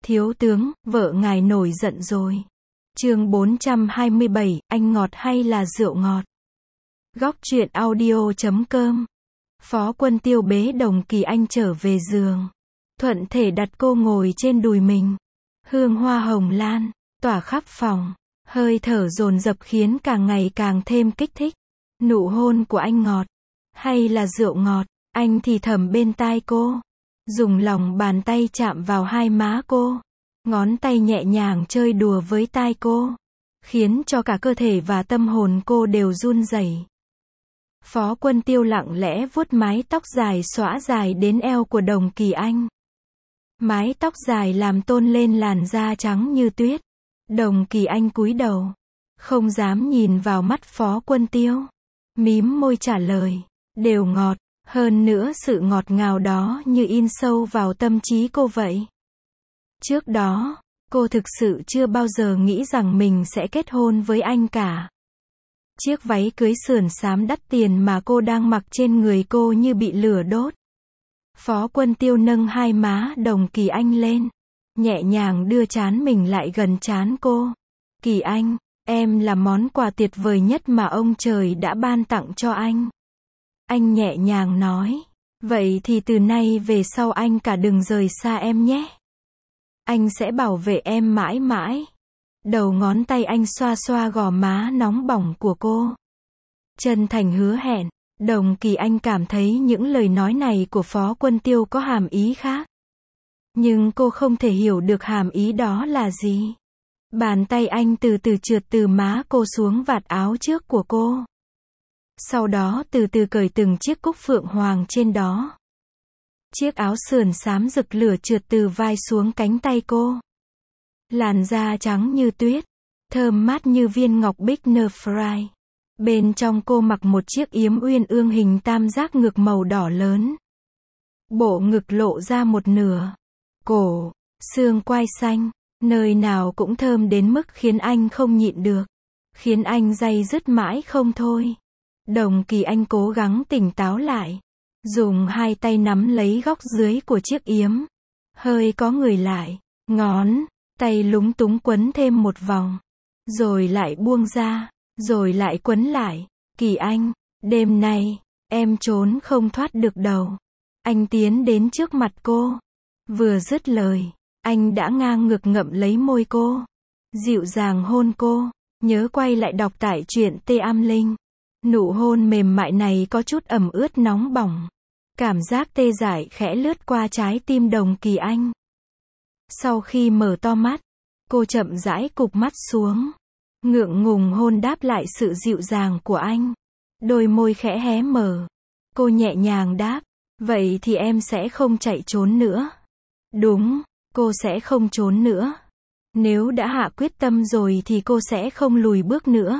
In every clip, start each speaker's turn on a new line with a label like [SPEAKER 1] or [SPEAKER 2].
[SPEAKER 1] Thiếu tướng, vợ ngài nổi giận rồi. Chương 427, anh ngọt hay là rượu ngọt? Góc truyện audio.com. Phó Quân Tiêu bế Đồng Kỳ Anh trở về giường. Thuận thể đặt cô ngồi trên đùi mình. Hương hoa hồng lan, tỏa khắp phòng. Hơi thở dồn dập khiến càng ngày càng thêm kích thích. Nụ hôn của anh ngọt, hay là rượu ngọt? Anh thì thầm bên tai cô. Dùng lòng bàn tay chạm vào hai má cô. Ngón tay nhẹ nhàng chơi đùa với tai cô. Khiến cho cả cơ thể và tâm hồn cô đều run rẩy. Phó Quân Tiêu lặng lẽ vuốt mái tóc dài xõa dài đến eo của Đồng Kỳ Anh. Mái tóc dài làm tôn lên làn da trắng như tuyết. Đồng Kỳ Anh cúi đầu. Không dám nhìn vào mắt Phó Quân Tiêu. Mím môi trả lời. Đều ngọt. Hơn nữa sự ngọt ngào đó như in sâu vào tâm trí cô vậy. Trước đó, cô thực sự chưa bao giờ nghĩ rằng mình sẽ kết hôn với anh cả. Chiếc váy cưới sườn xám đắt tiền mà cô đang mặc trên người cô như bị lửa đốt. Phó Quân Tiêu nâng hai má Đồng Kỳ Anh lên. Nhẹ nhàng đưa trán mình lại gần trán cô. Kỳ Anh, em là món quà tuyệt vời nhất mà ông trời đã ban tặng cho anh. Anh nhẹ nhàng nói. Vậy thì từ nay về sau anh cả đừng rời xa em nhé. Anh sẽ bảo vệ em mãi mãi. Đầu ngón tay anh xoa xoa gò má nóng bỏng của cô. Chân thành hứa hẹn. Đồng Kỳ Anh cảm thấy những lời nói này của Phó Quân Tiêu có hàm ý khác. Nhưng cô không thể hiểu được hàm ý đó là gì. Bàn tay anh từ từ trượt từ má cô xuống vạt áo trước của cô. Sau đó từ từ cởi từng chiếc cúc phượng hoàng trên đó. Chiếc áo sườn xám rực lửa trượt từ vai xuống cánh tay cô. Làn da trắng như tuyết, thơm mát như viên ngọc bích Fry. Bên trong cô mặc một chiếc yếm uyên ương hình tam giác ngực màu đỏ lớn. Bộ ngực lộ ra một nửa. Cổ, xương quai xanh, nơi nào cũng thơm đến mức khiến anh không nhịn được. Khiến anh day dứt mãi không thôi. Đồng Kỳ Anh cố gắng tỉnh táo lại. Dùng hai tay nắm lấy góc dưới của chiếc yếm. Hơi có người lại. Ngón tay lúng túng quấn thêm một vòng. Rồi lại buông ra. Rồi lại quấn lại. Kỳ Anh, đêm nay, em trốn không thoát được đâu. Anh tiến đến trước mặt cô. Vừa dứt lời, anh đã ngang ngực ngậm lấy môi cô. Dịu dàng hôn cô. Nhớ quay lại đọc tải truyện Tê Am Linh. Nụ hôn mềm mại này có chút ẩm ướt nóng bỏng. Cảm giác tê dại khẽ lướt qua trái tim Đồng Kỳ Anh. Sau khi mở to mắt, cô chậm rãi cụp mắt xuống. Ngượng ngùng hôn đáp lại sự dịu dàng của anh. Đôi môi khẽ hé mở. Cô nhẹ nhàng đáp. Vậy thì em sẽ không chạy trốn nữa. Đúng, cô sẽ không trốn nữa. Nếu đã hạ quyết tâm rồi thì cô sẽ không lùi bước nữa.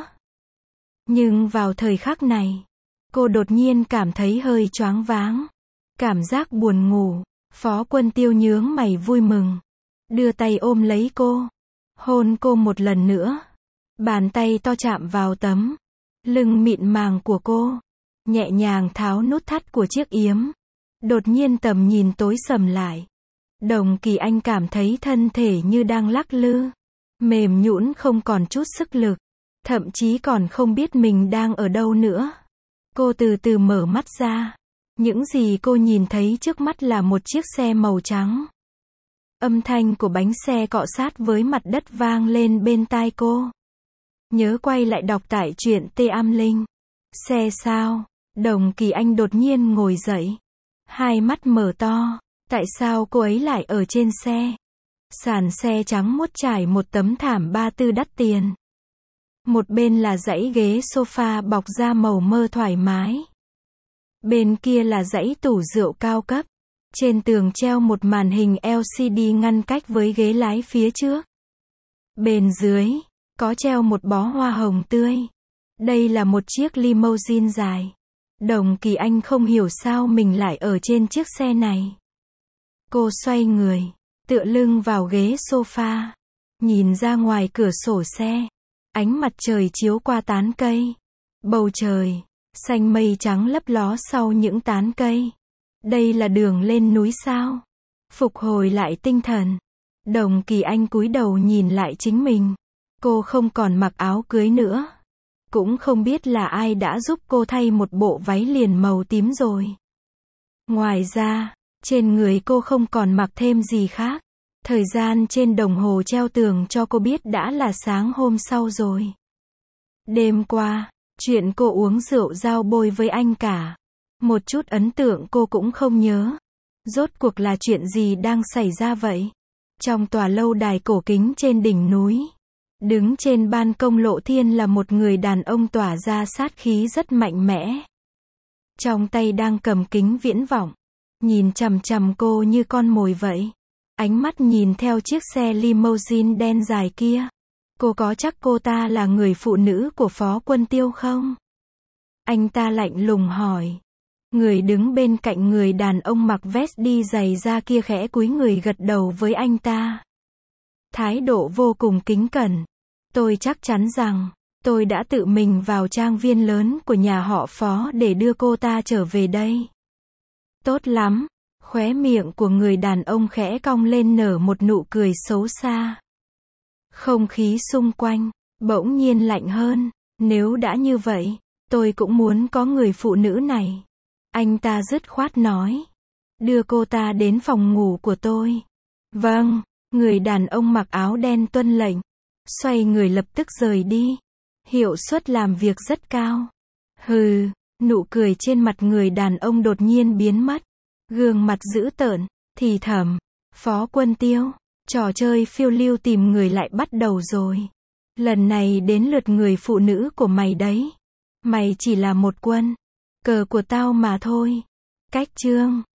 [SPEAKER 1] Nhưng vào thời khắc này, cô đột nhiên cảm thấy hơi choáng váng. Cảm giác buồn ngủ. Phó Quân Tiêu nhướng mày vui mừng. Đưa tay ôm lấy cô. Hôn cô một lần nữa. Bàn tay to chạm vào tấm lưng mịn màng của cô. Nhẹ nhàng tháo nút thắt của chiếc yếm. Đột nhiên tầm nhìn tối sầm lại. Đồng Kỳ Anh cảm thấy thân thể như đang lắc lư. Mềm nhũn không còn chút sức lực. Thậm chí còn không biết mình đang ở đâu nữa. Cô từ từ mở mắt ra. Những gì cô nhìn thấy trước mắt là một chiếc xe màu trắng. Âm thanh của bánh xe cọ sát với mặt đất vang lên bên tai cô. Nhớ quay lại đọc tải truyện Tê Am Linh. Xe sao? Đồng Kỳ Anh đột nhiên ngồi dậy. Hai mắt mở to. Tại sao cô ấy lại ở trên xe? Sàn xe trắng muốt trải một tấm thảm ba tư đắt tiền. Một bên là dãy ghế sofa bọc da màu mơ thoải mái. Bên kia là dãy tủ rượu cao cấp. Trên tường treo một màn hình LCD ngăn cách với ghế lái phía trước. Bên dưới, có treo một bó hoa hồng tươi. Đây là một chiếc limousine dài. Đồng Kỳ Anh không hiểu sao mình lại ở trên chiếc xe này. Cô xoay người, tựa lưng vào ghế sofa. Nhìn ra ngoài cửa sổ xe. Ánh mặt trời chiếu qua tán cây. Bầu trời, xanh mây trắng lấp ló sau những tán cây. Đây là đường lên núi sao? Phục hồi lại tinh thần. Đồng Kỳ Anh cúi đầu nhìn lại chính mình. Cô không còn mặc áo cưới nữa. Cũng không biết là ai đã giúp cô thay một bộ váy liền màu tím rồi. Ngoài ra, trên người cô không còn mặc thêm gì khác. Thời gian trên đồng hồ treo tường cho cô biết đã là sáng hôm sau rồi. Đêm qua, chuyện cô uống rượu giao bôi với anh cả. Một chút ấn tượng cô cũng không nhớ. Rốt cuộc là chuyện gì đang xảy ra vậy? Trong tòa lâu đài cổ kính trên đỉnh núi, đứng trên ban công lộ thiên là một người đàn ông tỏa ra sát khí rất mạnh mẽ. Trong tay đang cầm kính viễn vọng, nhìn chằm chằm cô như con mồi vậy. Ánh mắt nhìn theo chiếc xe limousine đen dài kia. Cô có chắc cô ta là người phụ nữ của Phó Quân Tiêu không? Anh ta lạnh lùng hỏi. Người đứng bên cạnh người đàn ông mặc vest đi giày da kia khẽ cúi người gật đầu với anh ta. Thái độ vô cùng kính cẩn. Tôi chắc chắn rằng, tôi đã tự mình vào trang viên lớn của nhà họ Phó để đưa cô ta trở về đây. Tốt lắm. Khóe miệng của người đàn ông khẽ cong lên nở một nụ cười xấu xa. Không khí xung quanh bỗng nhiên lạnh hơn. Nếu đã như vậy, tôi cũng muốn có người phụ nữ này. Anh ta dứt khoát nói. Đưa cô ta đến phòng ngủ của tôi. Vâng, người đàn ông mặc áo đen tuân lệnh. Xoay người lập tức rời đi. Hiệu suất làm việc rất cao. Hừ, nụ cười trên mặt người đàn ông đột nhiên biến mất. Gương mặt dữ tợn, thì thầm. Phó Quân Tiêu, trò chơi phiêu lưu tìm người lại bắt đầu rồi. Lần này đến lượt người phụ nữ của mày đấy. Mày chỉ là một quân cờ của tao mà thôi. Cách chương